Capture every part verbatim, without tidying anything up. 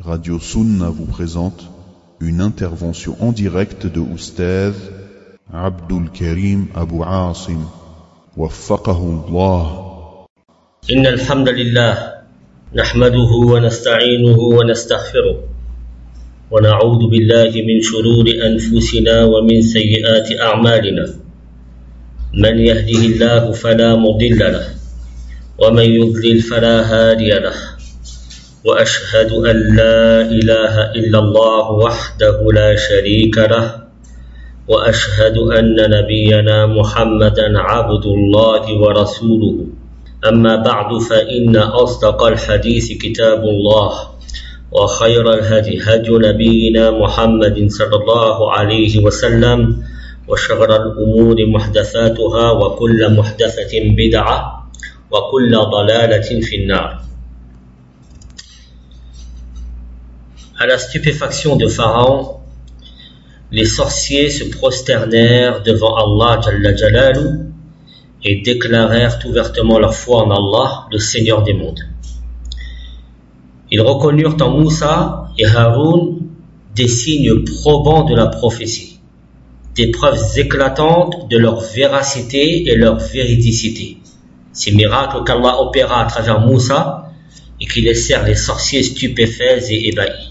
Radio Sunna vous présente une intervention en direct de Oustaz Abdul Karim Abu Asim waffaqahu Allah. إن الحمد لله نحمده ونستعينه ونستغفره ونعوذ بالله من شرور أنفسنا ومن سيئات أعمالنا من يهده الله فلا مضل له ومن يضلل فلا هادي له وأشهد أن لا إله إلا الله وحده لا شريك له وأشهد أن نبينا محمدا عبد الله ورسوله أما بعد فإن أصدق الحديث كتاب الله وخير الهدي هدي نبينا محمد صلى الله عليه وسلم وشر الأمور محدثاتها وكل محدثة بدعة وكل ضلالة في النار. À la stupéfaction de Pharaon, les sorciers se prosternèrent devant Allah Jalla Jalalu et déclarèrent ouvertement leur foi en Allah, le Seigneur des mondes. Ils reconnurent en Moussa et Haroun des signes probants de la prophétie, des preuves éclatantes de leur véracité et leur véridicité. Ces miracles qu'Allah opéra à travers Moussa et qui laissèrent les sorciers stupéfaits et ébahis.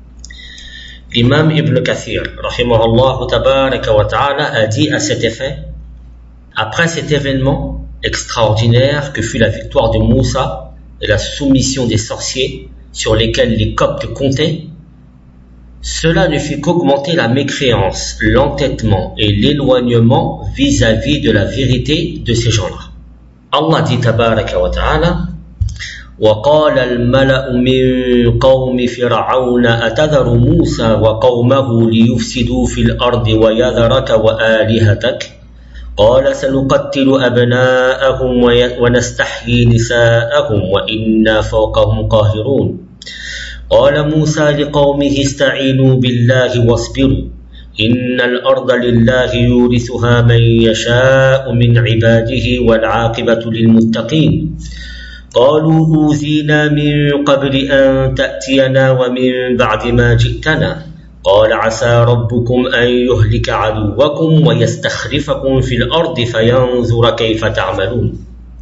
L'imam Ibn Kathir, rahimahullah tabaraka wa ta'ala, a dit à cet effet: après cet événement extraordinaire que fut la victoire de Moussa et la soumission des sorciers sur lesquels les Coptes comptaient, cela ne fit qu'augmenter la mécréance, l'entêtement et l'éloignement vis-à-vis de la vérité de ces gens-là. Allah dit tabaraka wa ta'ala: وقال الملأ من قوم فرعون أتذر موسى وقومه ليفسدوا في الأرض ويذرك وآلهتك قال سنقتل أبناءهم ونستحيي نساءهم وإنا فوقهم قاهرون قال موسى لقومه استعينوا بالله واصبروا إن الأرض لله يورثها من يشاء من عباده والعاقبة للمتقين قالوا أوذينا من قبل أن تأتينا ومن بعد ما جئتنا قال عسى ربكم أن يهلك عدوكم ويستخلفكم في الأرض فينظر كيف تعملون.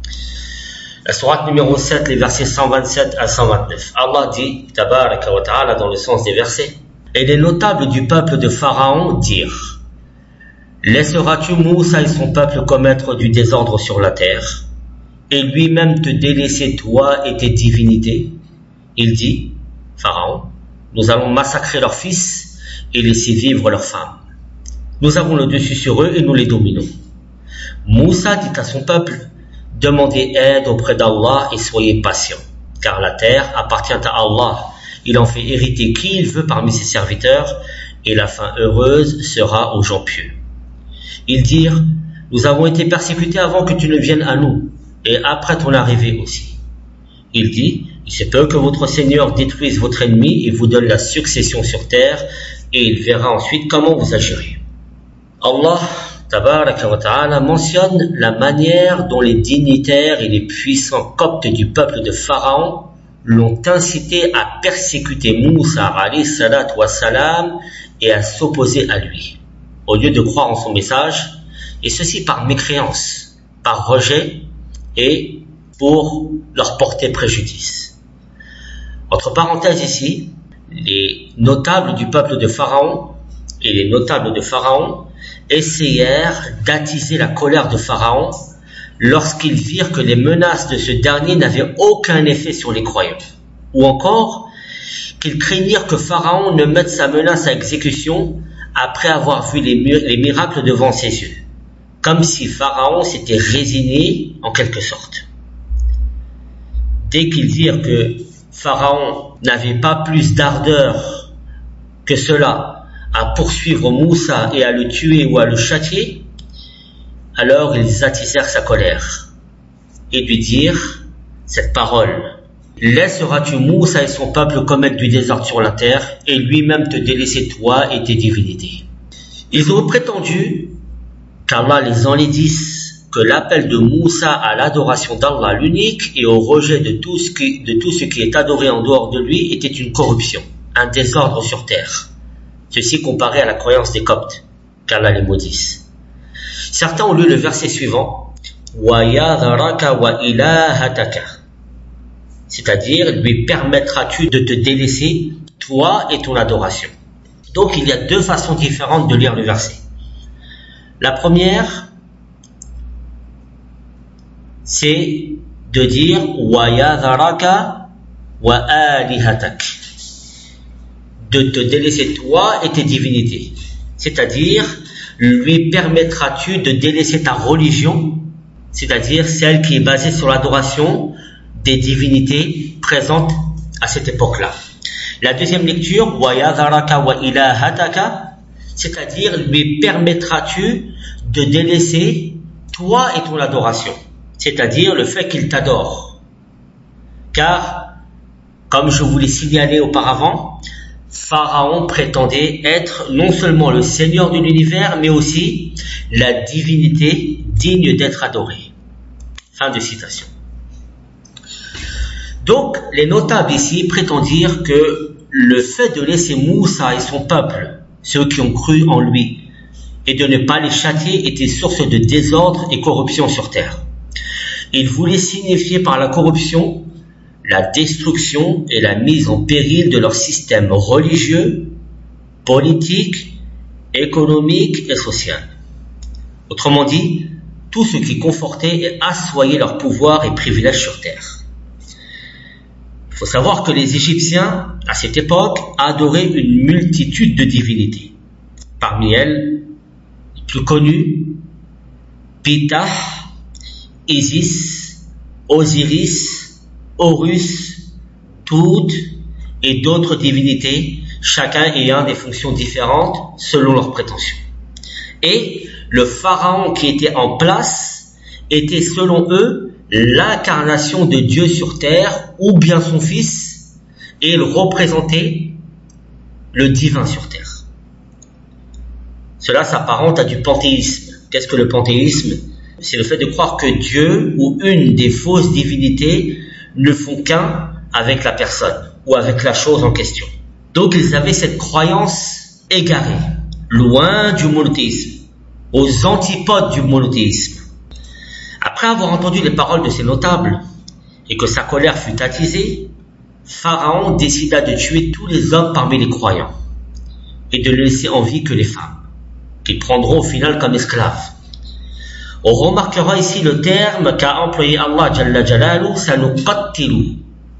La sourate numéro sept, les versets cent vingt-sept à cent vingt-neuf. Allah dit, tabaraka wa ta'ala, dans le sens des versets: et les notables du peuple de Pharaon dirent: laisseras-tu Moussa et son peuple commettre du désordre sur la terre et lui-même te délaisser toi et tes divinités? Il dit, Pharaon: nous allons massacrer leurs fils et laisser vivre leurs femmes. Nous avons le dessus sur eux et nous les dominons. Moussa dit à son peuple: demandez aide auprès d'Allah et soyez patients, car la terre appartient à Allah. Il en fait hériter qui il veut parmi ses serviteurs, et la fin heureuse sera aux gens pieux. Ils dirent: nous avons été persécutés avant que tu ne viennes à nous, et après ton arrivée aussi. Il dit: il se peut que votre Seigneur détruise votre ennemi et vous donne la succession sur terre, et il verra ensuite comment vous agirez. Allah tabaraka wa ta'ala mentionne la manière dont les dignitaires et les puissants Coptes du peuple de Pharaon l'ont incité à persécuter Moussa alayhi salatu wa salam et à s'opposer à lui, au lieu de croire en son message, et ceci par mécréance, par rejet et pour leur porter préjudice. Entre parenthèses ici, les notables du peuple de Pharaon et les notables de Pharaon essayèrent d'attiser la colère de Pharaon lorsqu'ils virent que les menaces de ce dernier n'avaient aucun effet sur les croyants, ou encore qu'ils craignirent que Pharaon ne mette sa menace à exécution après avoir vu les, mir- les miracles devant ses yeux, comme si Pharaon s'était résigné en quelque sorte. Dès qu'ils virent que Pharaon n'avait pas plus d'ardeur que cela à poursuivre Moussa et à le tuer ou à le châtier, alors ils attisèrent sa colère et lui dirent cette parole: laisseras-tu Moussa et son peuple commettre du désordre sur la terre et lui-même te délaisser toi et tes divinités? Ils ont prétendu qu'Allah les enlaidisse, que l'appel de Moussa à l'adoration d'Allah l'unique et au rejet de tout ce qui, de tout ce qui est adoré en dehors de lui était une corruption. un désordre sur terre. Ceci comparé à la croyance des Coptes, qu'Allah les maudisse. Certains ont lu le verset suivant, wa yadharaka wa ilahataka, c'est-à-dire lui permettras-tu de te délaisser, toi et ton adoration. Donc il y a deux façons différentes de lire le verset. La première, c'est de dire wa yadharaka wa alihatak, de te délaisser toi et tes divinités, c'est-à-dire lui permettras-tu de délaisser ta religion, c'est-à-dire celle qui est basée sur l'adoration des divinités présentes à cette époque-là. La deuxième lecture, wa yadharaka wa ilahataka, c'est-à-dire lui permettras-tu de délaisser toi et ton adoration, c'est-à-dire le fait qu'il t'adore. Car, comme je vous l'ai signalé auparavant, Pharaon prétendait être non seulement le Seigneur de l'univers, mais aussi la divinité digne d'être adorée. Fin de citation. Donc, les notables ici prétendent dire que le fait de laisser Moussa et son peuple, ceux qui ont cru en lui, et de ne pas les châtier était source de désordre et corruption sur terre. Ils voulaient signifier par la corruption la destruction et la mise en péril de leur système religieux, politique, économique et social. Autrement dit, tout ce qui confortait et assoyait leur pouvoir et privilèges sur terre. Il faut savoir que les Égyptiens, à cette époque, adoraient une multitude de divinités. Parmi elles, les plus connues, Ptah, Isis, Osiris, Horus, Tout et d'autres divinités, chacun ayant des fonctions différentes selon leurs prétentions. Et le pharaon qui était en place était selon eux l'incarnation de Dieu sur terre ou bien son fils, et il représentait le divin sur terre. Cela s'apparente à du panthéisme. Qu'est-ce que le panthéisme? C'est le fait de croire que Dieu ou une des fausses divinités ne font qu'un avec la personne ou avec la chose en question. Donc ils avaient cette croyance égarée, loin du monothéisme, aux antipodes du monothéisme. Après avoir entendu les paroles de ces notables et que sa colère fut attisée, Pharaon décida de tuer tous les hommes parmi les croyants et de ne laisser en vie que les femmes, qu'ils prendront au final comme esclaves. On remarquera ici le terme qu'a employé Allah Jalla Jalalu, sanuqattilu,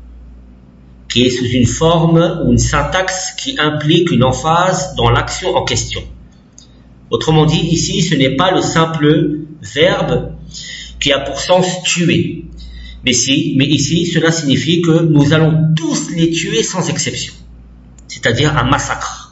qui est sous une forme ou une syntaxe qui implique une emphase dans l'action en question. Autrement dit, ici, ce n'est pas le simple verbe qui a pour sens tuer, mais, si, mais ici, cela signifie que nous allons tous les tuer sans exception, c'est-à-dire un massacre.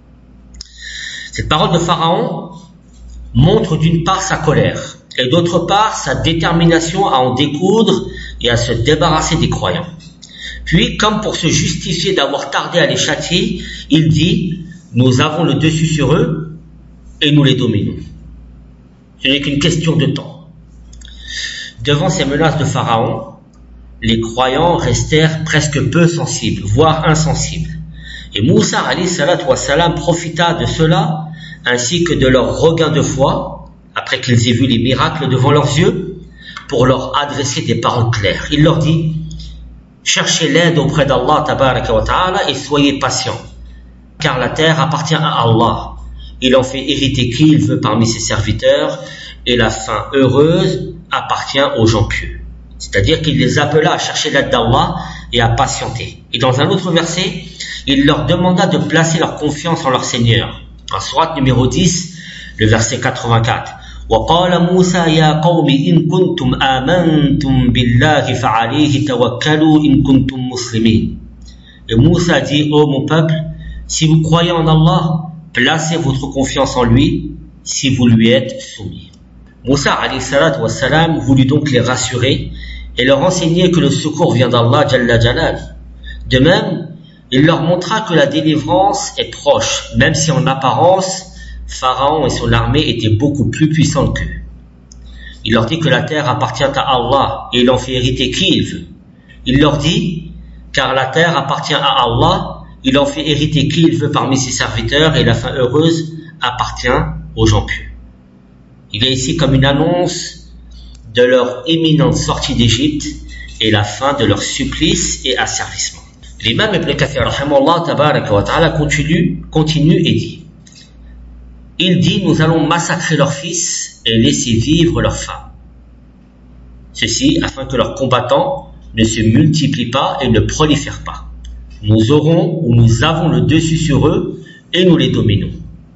Cette parole de Pharaon montre d'une part sa colère et d'autre part sa détermination à en découdre et à se débarrasser des croyants. Puis, comme pour se justifier d'avoir tardé à les châtier, il dit « Nous avons le dessus sur eux et nous les dominons. Ce n'est qu'une question de temps. » Devant ces menaces de Pharaon, les croyants restèrent presque peu sensibles, voire insensibles. Et Moussa alayhi salatu wa salam profita de cela ainsi que de leur regain de foi, après qu'ils aient vu les miracles devant leurs yeux, pour leur adresser des paroles claires. Il leur dit, cherchez l'aide auprès d'Allah tabaraka wa ta'ala et soyez patients, car la terre appartient à Allah. Il en fait hériter qui il veut parmi ses serviteurs, et la fin heureuse appartient aux gens pieux. C'est-à-dire qu'il les appela à chercher l'aide d'Allah et à patienter. Et dans un autre verset, il leur demanda de placer leur confiance en leur Seigneur. En sourate numéro dix, le verset quatre-vingt-quatre. وَقَالَ مُوسَى يَا قَوْمِ إِن كُنْتُمْ آمَنْتُمْ بِاللَّهِ فَعَلَيْهِ تَوَكَّلُوا إِن كُنْتُمْ مُسْلِمِينَ. Et Moussa dit, ô mon peuple, si vous croyez en Allah, placez votre confiance en lui, si vous lui êtes soumis. Moussa alayhi salatu wa salam voulut donc les rassurer et leur enseigner que le secours vient d'Allah Jalla Jalal. De même, il leur montra que la délivrance est proche, même si en apparence, Pharaon et son armée étaient beaucoup plus puissants qu'eux. Il leur dit que la terre appartient à Allah et il en fait hériter qui il veut. Il leur dit, car la terre appartient à Allah il en fait hériter qui il veut parmi ses serviteurs et la fin heureuse appartient aux gens pieux. Il est ici comme une annonce de leur imminente sortie d'Égypte et la fin de leur supplice et asservissement. L'imam Ibn Kathir rahimahullah tabaraka wa ta'ala continue, continue et dit, il dit, nous allons massacrer leurs fils et laisser vivre leurs femmes. Ceci afin que leurs combattants ne se multiplient pas et ne prolifèrent pas. Nous aurons ou nous avons le dessus sur eux et nous les dominons.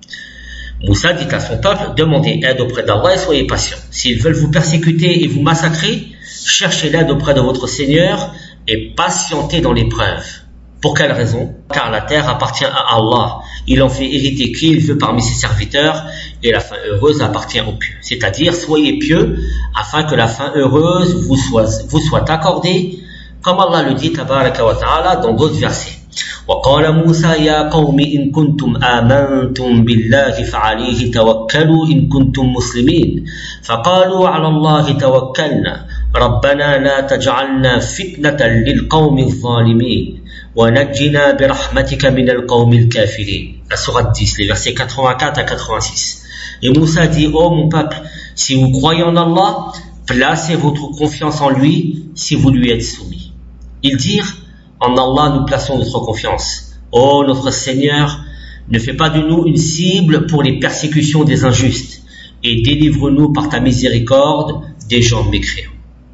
Moussa dit à son peuple, demandez aide auprès d'Allah et soyez patients. S'ils veulent vous persécuter et vous massacrer, cherchez l'aide auprès de votre Seigneur et patientez dans l'épreuve. Pour quelle raison? Car la terre appartient à Allah. Il en fait hériter qui il veut parmi ses serviteurs et la fin heureuse appartient aux pieux. C'est-à-dire, soyez pieux afin que la fin heureuse vous soit, vous soit accordée, comme Allah le dit tabaraka wa ta'ala dans d'autres versets. وقال موسى يا قوم إن كنتم آمنتم بالله فعليه توكلوا إن كنتم مسلمين فقالوا على الله توكلنا ربنا لا تجعلنا فتنة للقوم الظالمين ونجنا برحمتك من القوم الكافرين. La sourate dix, les versets quatre-vingt-quatre à quatre-vingt-six. Et Moussa dit, ô mon peuple, si vous croyez en Allah, placez votre confiance en lui si vous lui êtes soumis. Ils dirent, en Allah nous plaçons notre confiance. Ô notre Seigneur, ne fais pas de nous une cible pour les persécutions des injustes et délivre-nous par ta miséricorde des gens mécréants.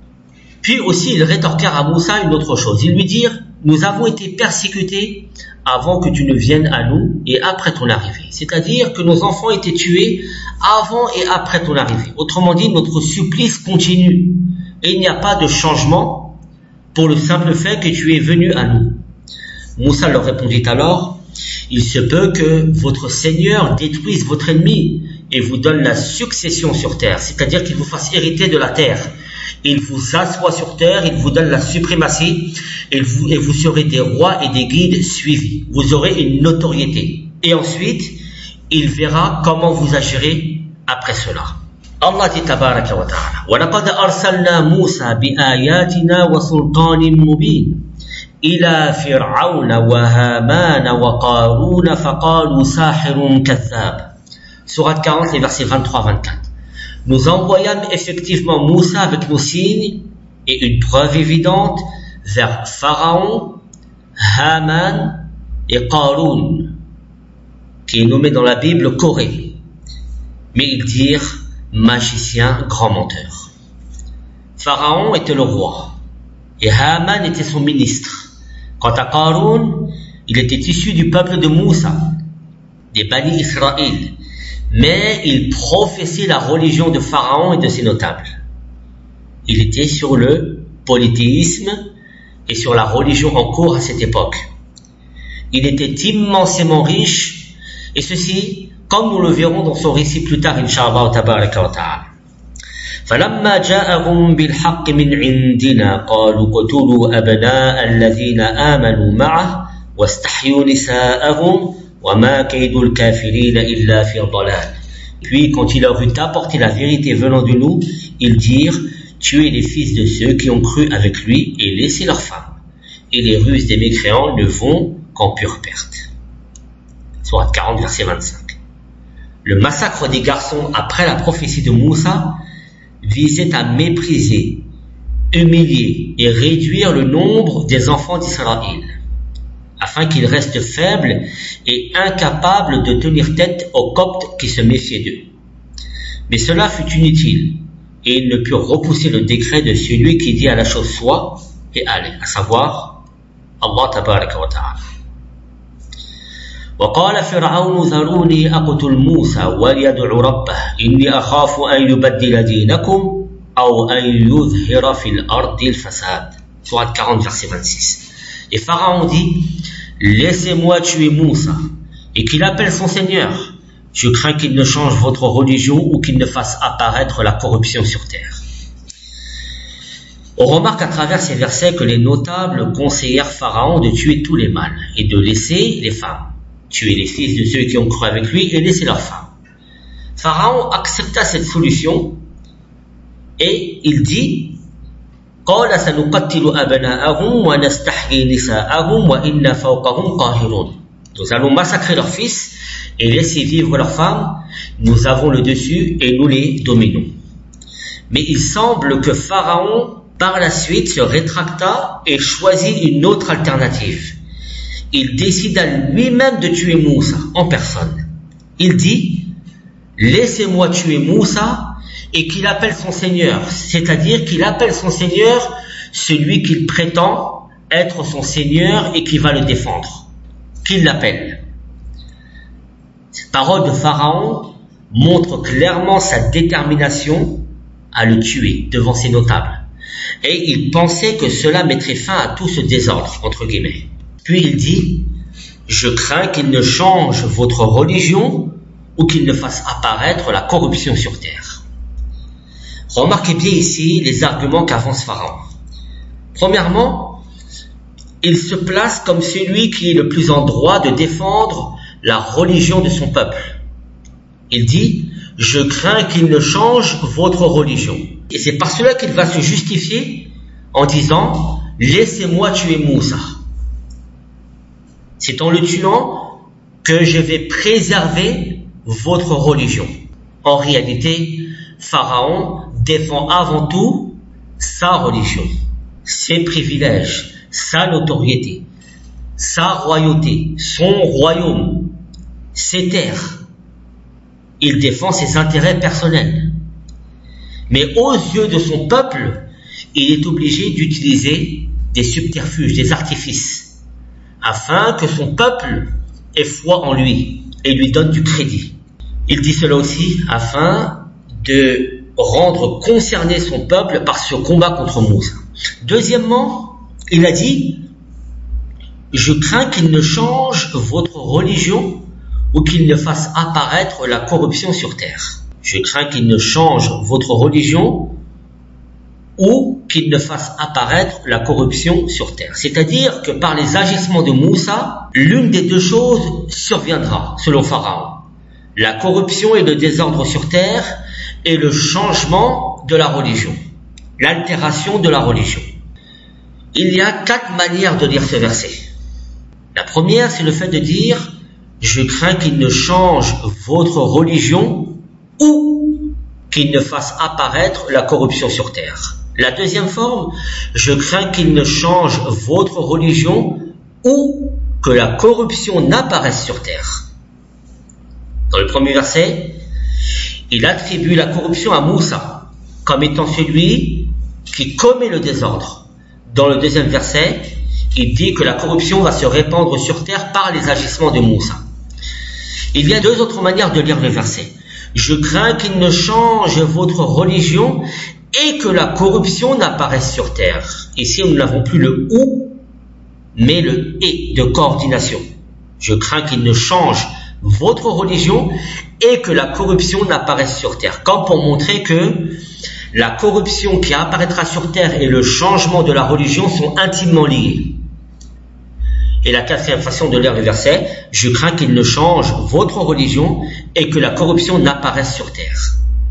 Puis aussi ils rétorquèrent à Moussa une autre chose. Ils lui dirent, nous avons été persécutés avant que tu ne viennes à nous et après ton arrivée. C'est-à-dire que nos enfants étaient tués avant et après ton arrivée. Autrement dit, notre supplice continue et il n'y a pas de changement pour le simple fait que tu es venu à nous. Moussa leur répondit alors, il se peut que votre Seigneur détruise votre ennemi et vous donne la succession sur terre, c'est-à-dire qu'il vous fasse hériter de la terre. Il vous assoit sur terre, il vous donne la suprématie et vous, et vous serez des rois et des guides suivis. Vous aurez une notoriété. Et ensuite, il verra comment vous agirez après cela. Allah dit tabaraka wa ta'ala وَلَقَدْ أَرْسَلْنَا مُوسَى بِآيَاتِنَا وَسُلْطَانٍ مُبِينٍ إِلَى فِرْعَوْنَ وَهَامَانَ وَقَارُونَ فَقَالُوا سَاحِرٌ كَذَّابٌ. Sourate quarante, les versets vingt-trois à vingt-quatre. Nous envoyâmes effectivement Moussa avec nos signes et une preuve évidente vers Pharaon, Haman et Qaroun, qui est nommé dans la Bible Corée. Mais ils dirent magicien, grand menteur. Pharaon était le roi et Haman était son ministre. Quant à Qaroun, il était issu du peuple de Moussa, des Bani Israël, mais il professait la religion de Pharaon et de ses notables. Il était sur le polythéisme et sur la religion en cours à cette époque. Il était immensément riche et ceci comme nous le verrons dans son récit plus tard, Inch'Allah tabaraka wa ta'ala. فَلَمَّا جَاءَهُمْ بِالْحَقِّ مِنْ عِنْدِنَا قَالُوا قُتُلُوا أَبْنَاءَ الَّذِينَ آمَنُوا مَعَهُ وَاسْتَحْيُوا نِسَاءَهُمْ وَمَا كَيْدُ الْكَافِرِينَ إِلَّا فِي ضَلَالٍ. Puis, quand il leur eut apporté la vérité venant de nous, ils dirent, tuez les fils de ceux qui ont cru avec lui et laissez leurs femmes. Et les ruses des mécréants ne vont qu'en pure perte. Sourate quarante, verset vingt-cinq. Le massacre des garçons après la prophétie de Moussa visait à mépriser, humilier et réduire le nombre des enfants d'Israël, afin qu'ils restent faibles et incapables de tenir tête aux Coptes qui se méfiaient d'eux. Mais cela fut inutile, et ils ne purent repousser le décret de celui qui dit à la chose soit et allez, à savoir Allah tabaraka wa ta'ala. وقال فرعون ذروني أقتل موسى وليدع ربه إني أخاف أن يبدل دينكم أو أن يظهر في الأرض الفساد. Sourate quarante, verset vingt-six. Et Pharaon dit, laissez-moi tuer Moussa et qu'il appelle son Seigneur. Je crains qu'il ne change votre religion ou qu'il ne fasse apparaître la corruption sur terre. On remarque à travers ces versets que les notables conseillèrent Pharaon de tuer tous les mâles et de laisser les femmes. Tuer les fils de ceux qui ont cru avec lui et laisser leurs femmes. Pharaon accepta cette solution et il dit قال سنقتل أبناءهم ونستحيي نساءهم وإنا فوقهم قاهرون. Nous allons massacrer leurs fils et laisser vivre leurs femmes. Nous avons le dessus et nous les dominons. Mais il semble que Pharaon, par la suite, se rétracta et choisit une autre alternative. Il décida lui-même de tuer Moussa en personne. Il dit, laissez-moi tuer Moussa, et qu'il appelle son Seigneur, c'est-à-dire qu'il appelle son Seigneur celui qu'il prétend être son Seigneur et qui va le défendre, qu'il l'appelle. Cette parole de Pharaon montre clairement sa détermination à le tuer devant ses notables, et il pensait que cela mettrait fin à tout ce désordre, entre guillemets. Puis il dit, je crains qu'il ne change votre religion ou qu'il ne fasse apparaître la corruption sur terre. Remarquez bien ici les arguments qu'avance Pharaon. Premièrement, il se place comme celui qui est le plus en droit de défendre la religion de son peuple. Il dit, je crains qu'il ne change votre religion. Et c'est par cela qu'il va se justifier en disant, laissez-moi tuer Moussa. C'est en le tuant que je vais préserver votre religion. En réalité, Pharaon défend avant tout sa religion, ses privilèges, sa notoriété, sa royauté, son royaume, ses terres. Il défend ses intérêts personnels. Mais aux yeux de son peuple, il est obligé d'utiliser des subterfuges, des artifices, afin que son peuple ait foi en lui et lui donne du crédit. Il dit cela aussi afin de rendre concerné son peuple par ce combat contre Moussa. Deuxièmement, il a dit, je crains qu'il ne change votre religion ou qu'il ne fasse apparaître la corruption sur terre. Je crains qu'il ne change votre religion ou qu'il ne fasse apparaître la corruption sur terre. C'est-à-dire que par les agissements de Moussa, l'une des deux choses surviendra, selon Pharaon. La corruption et le désordre sur terre et le changement de la religion, l'altération de la religion. Il y a quatre manières de lire ce verset. La première, c'est le fait de dire « Je crains qu'il ne change votre religion ou qu'il ne fasse apparaître la corruption sur terre. » La deuxième forme, « Je crains qu'il ne change votre religion ou que la corruption n'apparaisse sur terre. » Dans le premier verset, il attribue la corruption à Moussa comme étant celui qui commet le désordre. Dans le deuxième verset, il dit que la corruption va se répandre sur terre par les agissements de Moussa. Il y a deux autres manières de lire le verset. Je crains qu'il ne change votre religion et que la corruption n'apparaisse sur terre. Ici, nous n'avons plus le ou, mais le et de coordination. Je crains qu'il ne change votre religion et que la corruption n'apparaisse sur terre. Comme pour montrer que la corruption qui apparaîtra sur terre et le changement de la religion sont intimement liés. Et la quatrième façon de lire le verset, je crains qu'il ne change votre religion et que la corruption n'apparaisse sur terre.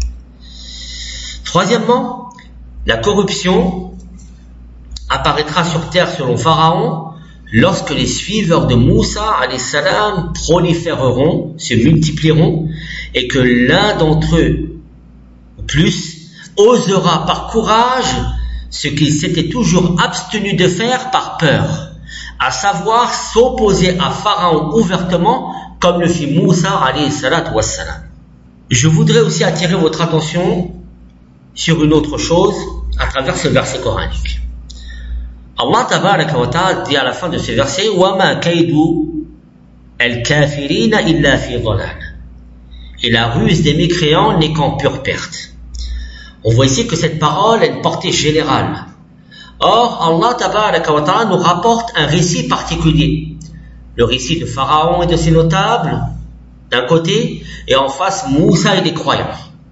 Troisièmement, la corruption apparaîtra sur terre selon Pharaon lorsque les suiveurs de Moussa alayhi salam proliféreront, se multiplieront, et que l'un d'entre eux, ou plus, osera par courage ce qu'il s'était toujours abstenu de faire par peur, à savoir s'opposer à Pharaon ouvertement, comme le fit Moussa alayhi salatu wassalam. Je voudrais aussi attirer votre attention sur une autre chose à travers ce verset coranique. Allah tabaraka wa ta'ala dit à la fin de ce verset وَمَا كَيْدُ الْكَافِرِينَ إِلَّا فِي ضَلَالٍ. Et la ruse des mécréants n'est qu'en pure perte. On voit ici que cette parole a une portée générale. Or, Allah tabaraka wa ta'ala nous rapporte un récit particulier. Le récit de Pharaon et de ses notables, d'un côté, et en face Moussa et des croyants.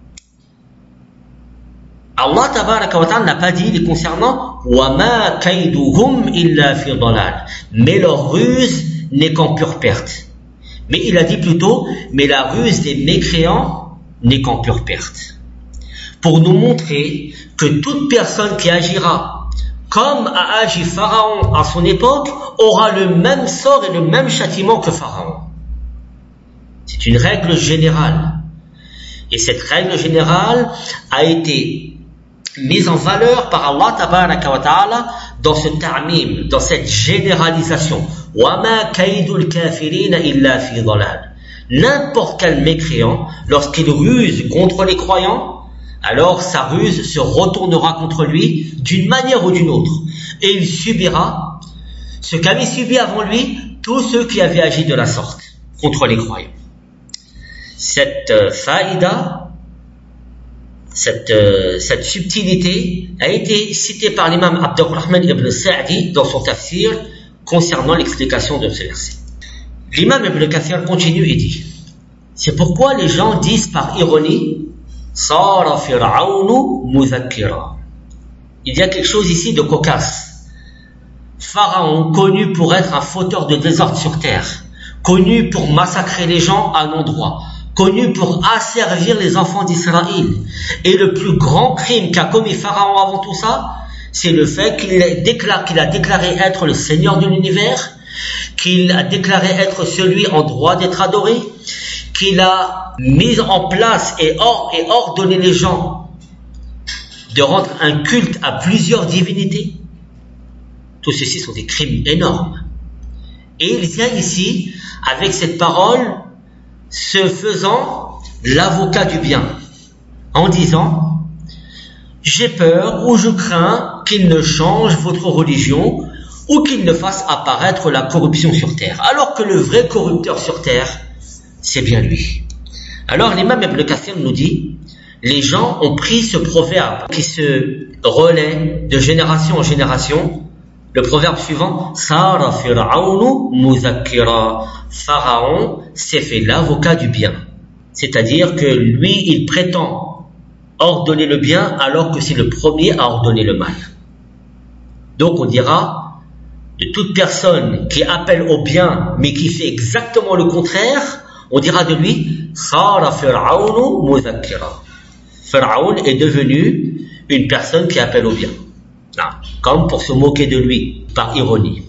Allah tabaraka wa ta'ala n'a pas dit les concernant وَمَا كَيْدُهُمْ إِلَّا فِي ضَلَالٍ, mais leur ruse n'est qu'en pure perte. Mais il a dit plutôt mais la ruse des mécréants n'est qu'en pure perte. Pour nous montrer que toute personne qui agira comme a agi Pharaon à son époque, aura le même sort et le même châtiment que Pharaon. C'est une règle générale. Et cette règle générale a été mise en valeur par Allah tabaraka wa ta'ala dans ce ta'mim, dans cette généralisation. وَمَا كَيْدُ الْكَافِرِينَ إِلَّا فِي ضَلَالٍ. N'importe quel mécréant, lorsqu'il ruse contre les croyants, alors sa ruse se retournera contre lui d'une manière ou d'une autre. Et il subira ce qu'avaient subi avant lui tous ceux qui avaient agi de la sorte contre les croyants. Cette euh, faïda, cette, euh, cette subtilité a été citée par l'imam Abdurrahman ibn Sa'di dans son tafsir concernant l'explication de ce verset. L'imam ibn Kathir continue et dit: c'est pourquoi les gens disent par ironie Sara Fir'aunu muzakkira. Il y a quelque chose ici de cocasse. Pharaon, connu pour être un fauteur de désordre sur terre, connu pour massacrer les gens à non-droit, connu pour asservir les enfants d'Israël. Et le plus grand crime qu'a commis Pharaon avant tout ça, c'est le fait qu'il a déclaré, qu'il a déclaré être le Seigneur de l'univers, qu'il a déclaré être celui en droit d'être adoré, qu'il a mis en place et, or, et ordonné les gens de rendre un culte à plusieurs divinités. Tout ceci sont des crimes énormes. Et il vient ici, avec cette parole, se faisant l'avocat du bien, en disant: j'ai peur ou je crains qu'il ne change votre religion ou qu'il ne fasse apparaître la corruption sur terre, alors que le vrai corrupteur sur terre, c'est bien lui. Alors l'imam Ibn Kathir nous dit: les gens ont pris ce proverbe qui se relaie de génération en génération. Le proverbe suivant, Sara Fir'aunu muzakkira. Pharaon s'est fait l'avocat du bien. C'est-à-dire que lui, il prétend ordonner le bien alors que c'est le premier à ordonner le mal. Donc on dira de toute personne qui appelle au bien mais qui fait exactement le contraire, on dira de lui Sara Fir'aunu muzakkira. Pharaon est devenu une personne qui appelle au bien. Non, comme pour se moquer de lui, par ironie.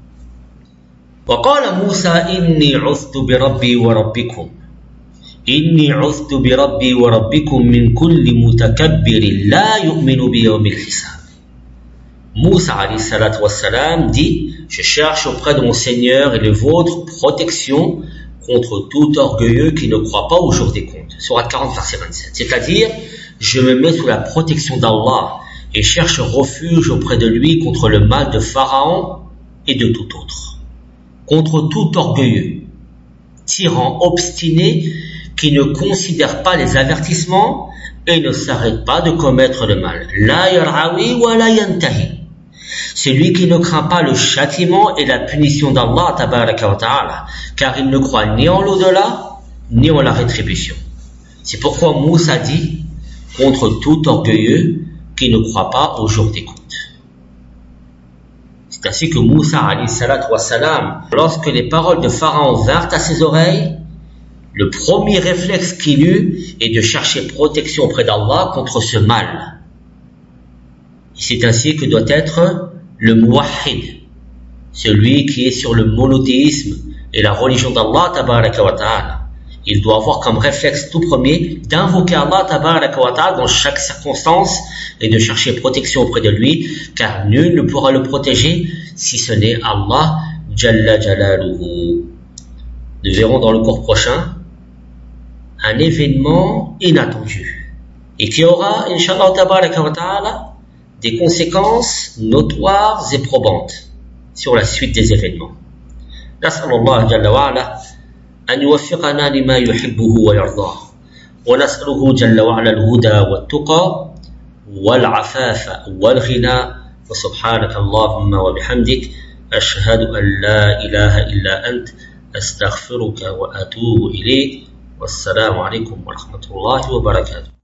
وقال موسى إني عذت بربي وربكم إني عذت بربي وربكم من كل متكبر لا يؤمن بيوم الحساب. Moussa alayhi salatu wassalam dit: je cherche auprès de mon Seigneur et le vôtre protection contre tout orgueilleux qui ne croit pas au jour des comptes. Sourate quarante, verset vingt-sept. C'est-à-dire, je me mets sous la protection d'Allah et cherche refuge auprès de lui contre le mal de Pharaon et de tout autre. Contre tout orgueilleux, tyran obstiné qui ne considère pas les avertissements et ne s'arrête pas de commettre le mal. La yar'awi wa la yantahi. Celui qui ne craint pas le châtiment et la punition d'Allah tabaraka wa ta'ala, car il ne croit ni en l'au-delà, ni en la rétribution. C'est pourquoi Moussa dit: contre tout orgueilleux qui ne croit pas au jour des comptes. C'est ainsi que Moussa alayhi salatu wassalam, lorsque les paroles de Pharaon vinrent à ses oreilles, le premier réflexe qu'il eut est de chercher protection auprès d'Allah contre ce mal. Et c'est ainsi que doit être le muwahhid, celui qui est sur le monothéisme et la religion d'Allah tabaraka wa ta'ala. Il doit avoir comme réflexe tout premier d'invoquer Allah tabaraka wa ta'ala dans chaque circonstance et de chercher protection auprès de lui, car nul ne pourra le protéger si ce n'est Allah jalla jalaluhu. Nous verrons dans le cours prochain un événement inattendu et qui aura, inshallah tabaraka wa ta'ala, des conséquences notoires et probantes sur la suite des événements. Nas'alullah jalla wa ala أن يوفقنا لما يحبه ويرضاه ونسأله جل وعلا الهدى والتقى والعفاف والغنى وسبحانك اللهم وبحمدك أشهد أن لا إله إلا أنت أستغفرك وأتوب إليك والسلام عليكم ورحمة الله وبركاته.